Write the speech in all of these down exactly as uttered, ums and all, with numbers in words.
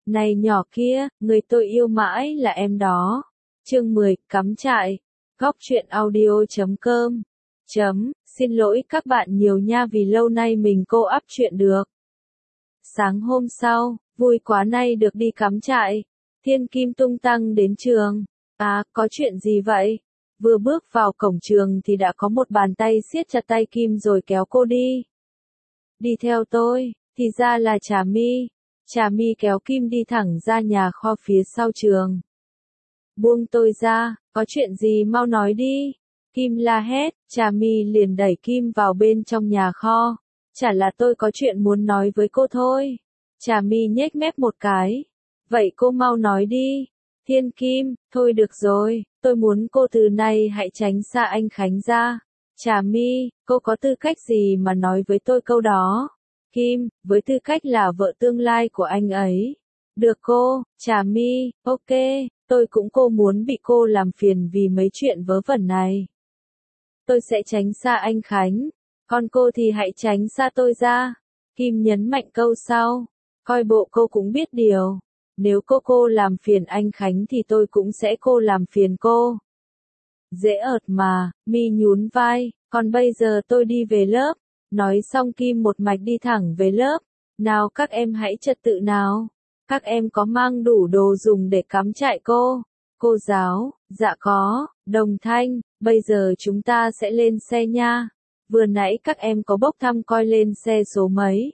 Này nhỏ kia, người tôi yêu mãi là em đó. Chương mười, cắm trại. Góc truyện audio chấm com. Chấm, xin lỗi các bạn nhiều nha vì lâu nay mình cô up chuyện được. Sáng hôm sau, vui quá nay được đi cắm trại. Thiên Kim tung tăng đến trường. À, có chuyện gì vậy? Vừa bước vào cổng trường thì đã có một bàn tay siết chặt tay Kim rồi kéo cô đi. Đi theo tôi, thì ra là Trà My. Trà My kéo Kim đi thẳng ra nhà kho phía sau trường. Buông tôi ra, có chuyện gì mau nói đi. Kim la hét, Trà My liền đẩy Kim vào bên trong nhà kho. Chả là tôi có chuyện muốn nói với cô thôi. Trà My nhếch mép một cái. Vậy cô mau nói đi. Thiên Kim, thôi được rồi, tôi muốn cô từ nay hãy tránh xa anh Khánh ra. Trà My, cô có tư cách gì mà nói với tôi câu đó? Kim, với tư cách là vợ tương lai của anh ấy. Được cô, Trà My, ok, tôi cũng cô muốn bị cô làm phiền vì mấy chuyện vớ vẩn này. Tôi sẽ tránh xa anh Khánh, còn cô thì hãy tránh xa tôi ra. Kim nhấn mạnh câu sau, coi bộ cô cũng biết điều. Nếu cô cô làm phiền anh Khánh thì tôi cũng sẽ cô làm phiền cô. Dễ ợt mà, My nhún vai, còn bây giờ tôi đi về lớp. Nói xong Kim một mạch đi thẳng về lớp. Nào các em hãy trật tự nào. Các em có mang đủ đồ dùng để cắm trại cô? Cô giáo, dạ có. Đồng Thanh, bây giờ chúng ta sẽ lên xe nha. Vừa nãy các em có bốc thăm coi lên xe số mấy.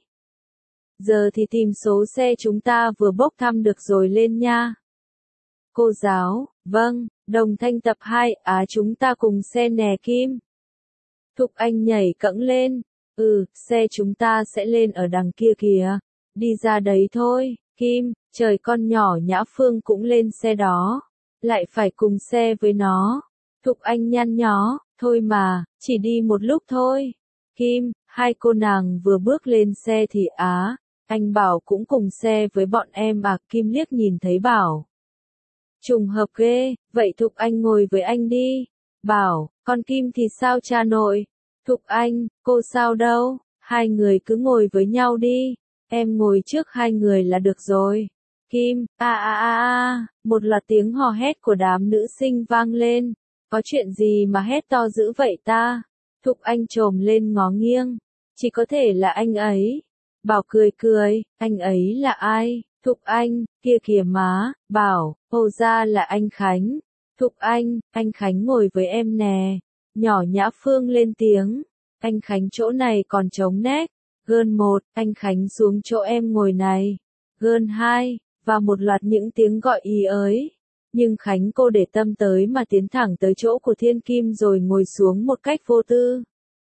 Giờ thì tìm số xe chúng ta vừa bốc thăm được rồi lên nha. Cô giáo, vâng. Đồng Thanh tập hai, á chúng ta cùng xe nè Kim. Thục Anh nhảy cẫng lên. Ừ, xe chúng ta sẽ lên ở đằng kia kìa. Đi ra đấy thôi, Kim, trời con nhỏ Nhã Phương cũng lên xe đó. Lại phải cùng xe với nó. Thục Anh nhăn nhó, thôi mà, chỉ đi một lúc thôi. Kim, hai cô nàng vừa bước lên xe thì á, anh Bảo cũng cùng xe với bọn em à. Kim liếc nhìn thấy Bảo. Trùng hợp ghê, vậy Thục Anh ngồi với anh đi. Bảo, còn Kim thì sao cha nội? Thục Anh, cô sao đâu, hai người cứ ngồi với nhau đi, em ngồi trước hai người là được rồi. Kim, a a a a, một loạt tiếng hò hét của đám nữ sinh vang lên, có chuyện gì mà hét to dữ vậy ta? Thục Anh chồm lên ngó nghiêng, chỉ có thể là anh ấy. Bảo cười cười, anh ấy là ai? Thục Anh, kia kìa má. Bảo, hồ ra là anh Khánh. Thục Anh, anh Khánh ngồi với em nè. Nhỏ Nhã Phương lên tiếng, anh Khánh chỗ này còn trống nét. Gơn một, anh Khánh xuống chỗ em ngồi này. Gơn hai, và một loạt những tiếng gọi ý ới. Nhưng Khánh cô để tâm tới mà tiến thẳng tới chỗ của Thiên Kim rồi ngồi xuống một cách vô tư.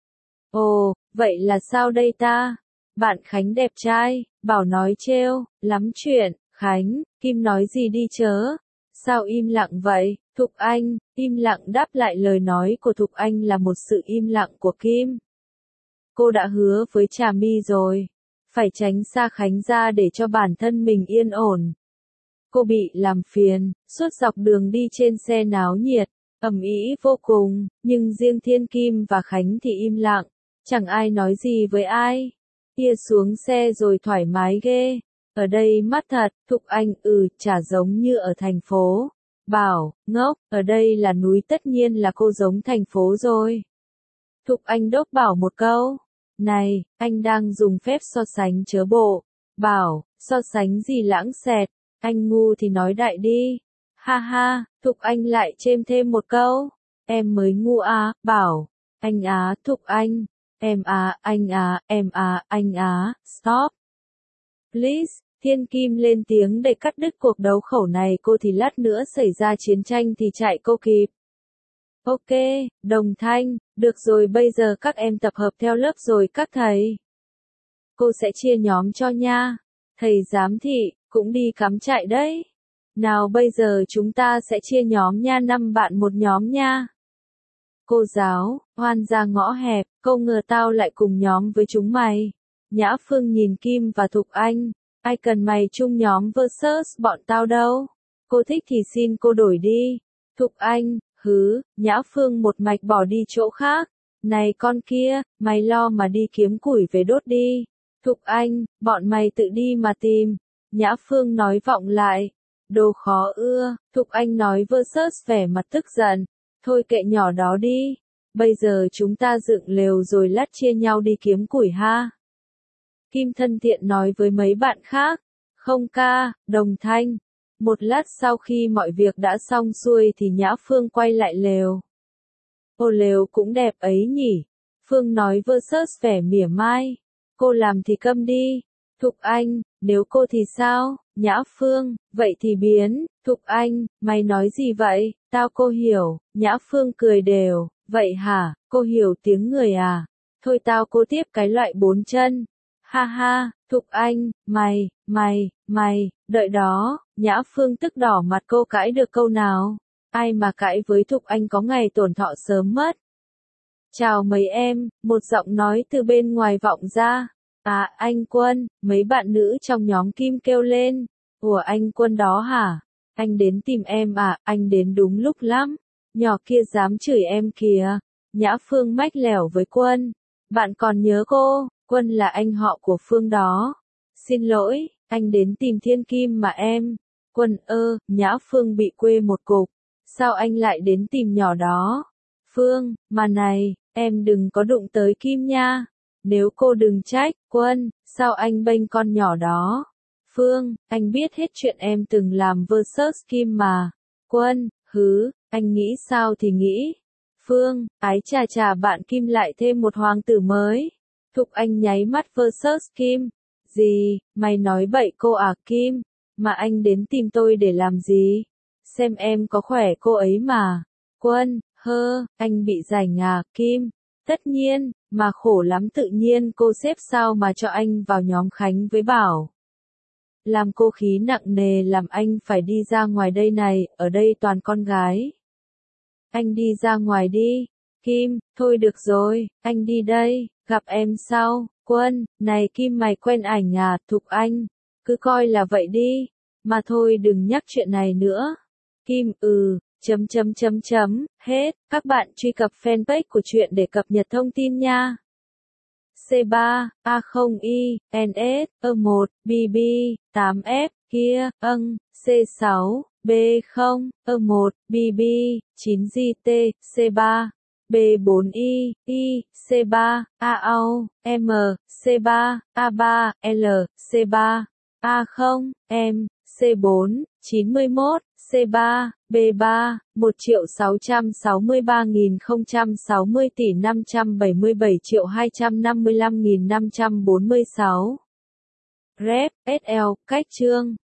Ồ, vậy là sao đây ta? Bạn Khánh đẹp trai, Bảo nói trêu, lắm chuyện. Khánh, Kim nói gì đi chớ? Sao im lặng vậy? Thục Anh, im lặng đáp lại lời nói của Thục Anh là một sự im lặng của Kim. Cô đã hứa với Trà My rồi, phải tránh xa Khánh ra để cho bản thân mình yên ổn. Cô bị làm phiền, suốt dọc đường đi trên xe náo nhiệt, ầm ĩ vô cùng, nhưng riêng Thiên Kim và Khánh thì im lặng, chẳng ai nói gì với ai. Kia xuống xe rồi thoải mái ghê. Ở đây mát thật. Thục Anh, ừ, chả giống như ở thành phố. Bảo, ngốc, ở đây là núi tất nhiên là cô giống thành phố rồi. Thục Anh đốc Bảo một câu. Này, anh đang dùng phép so sánh chớ bộ. Bảo, so sánh gì lãng xẹt, anh ngu thì nói đại đi. Ha ha, Thục Anh lại chêm thêm một câu. Em mới ngu à. Bảo, anh á. Thục Anh, em à, anh à, em à, anh á. Stop. Please. Thiên Kim lên tiếng để cắt đứt cuộc đấu khẩu này. Cô thì lát nữa xảy ra chiến tranh thì chạy cô kịp. Ok, Đồng Thanh, được rồi bây giờ các em tập hợp theo lớp rồi các thầy. Cô sẽ chia nhóm cho nha. Thầy giám thị, cũng đi cắm trại đấy. Nào bây giờ chúng ta sẽ chia nhóm nha, năm bạn một nhóm nha. Cô giáo, oan ra ngõ hẹp, câu ngờ tao lại cùng nhóm với chúng mày. Nhã Phương nhìn Kim và Thục Anh. Ai cần mày chung nhóm versus bọn tao đâu. Cô thích thì xin cô đổi đi. Thục Anh, hứ, Nhã Phương một mạch bỏ đi chỗ khác. Này con kia, mày lo mà đi kiếm củi về đốt đi. Thục Anh, bọn mày tự đi mà tìm. Nhã Phương nói vọng lại. Đồ khó ưa, Thục Anh nói versus vẻ mặt tức giận. Thôi kệ nhỏ đó đi. Bây giờ chúng ta dựng lều rồi lát chia nhau đi kiếm củi ha. Kim thân thiện nói với mấy bạn khác. Không ca, đồng thanh. Một lát sau khi mọi việc đã xong xuôi thì Nhã Phương quay lại lều. Ô lều cũng đẹp ấy nhỉ. Phương nói versus vẻ mỉa mai. Cô làm thì câm đi. Thục Anh, nếu cô thì sao? Nhã Phương, vậy thì biến. Thục Anh, mày nói gì vậy? Tao cô hiểu. Nhã Phương cười đều. Vậy hả, cô hiểu tiếng người à? Thôi tao cô tiếp cái loại bốn chân. Ha ha, Thục Anh, mày, mày, mày, đợi đó. Nhã Phương tức đỏ mặt cô cãi được câu nào? Ai mà cãi với Thục Anh có ngày tổn thọ sớm mất. Chào mấy em, một giọng nói từ bên ngoài vọng ra. À, anh Quân, mấy bạn nữ trong nhóm Kim kêu lên. Ủa anh Quân đó hả? Anh đến tìm em à, anh đến đúng lúc lắm. Nhỏ kia dám chửi em kìa. Nhã Phương mách lẻo với Quân. Bạn còn nhớ cô, Quân là anh họ của Phương đó. Xin lỗi, anh đến tìm Thiên Kim mà em. Quân ơ, Nhã Phương bị quê một cục. Sao anh lại đến tìm nhỏ đó? Phương, mà này, em đừng có đụng tới Kim nha. Nếu cô đừng trách, Quân, sao anh bênh con nhỏ đó? Phương, anh biết hết chuyện em từng làm versus Kim mà. Quân, hứ, anh nghĩ sao thì nghĩ. Phương, ái chà chà bạn Kim lại thêm một hoàng tử mới. Thục Anh nháy mắt versus Kim. Gì, mày nói bậy cô à Kim? Mà anh đến tìm tôi để làm gì? Xem em có khỏe cô ấy mà. Quân, hơ, anh bị rảnh à Kim? Tất nhiên, mà khổ lắm tự nhiên cô xếp sao mà cho anh vào nhóm Khánh với Bảo. Làm cô khí nặng nề làm anh phải đi ra ngoài đây này, ở đây toàn con gái. Anh đi ra ngoài đi. Kim, thôi được rồi, anh đi đây, gặp em sau. Quân, này Kim mày quen ảnh à, Thục Anh. Cứ coi là vậy đi. Mà thôi đừng nhắc chuyện này nữa. Kim, ừ, chấm chấm chấm chấm, hết. Các bạn truy cập fanpage của truyện để cập nhật thông tin nha. C ba, A không I, N S, E một, B B, tám F, kia, âng, C sáu, B không, E một, B B, chín G T, C ba, B bốn I, I, C ba, A A U, M, C ba, A ba, L, C ba, A không, M, C bốn, chín mươi mốt, C ba, B ba, một triệu sáu trăm sáu mươi ba nghìn không trăm sáu mươi tỷ năm trăm bảy mươi bảy triệu hai trăm năm mươi lăm nghìn năm trăm bốn mươi sáu. Rep, S L, cách chương.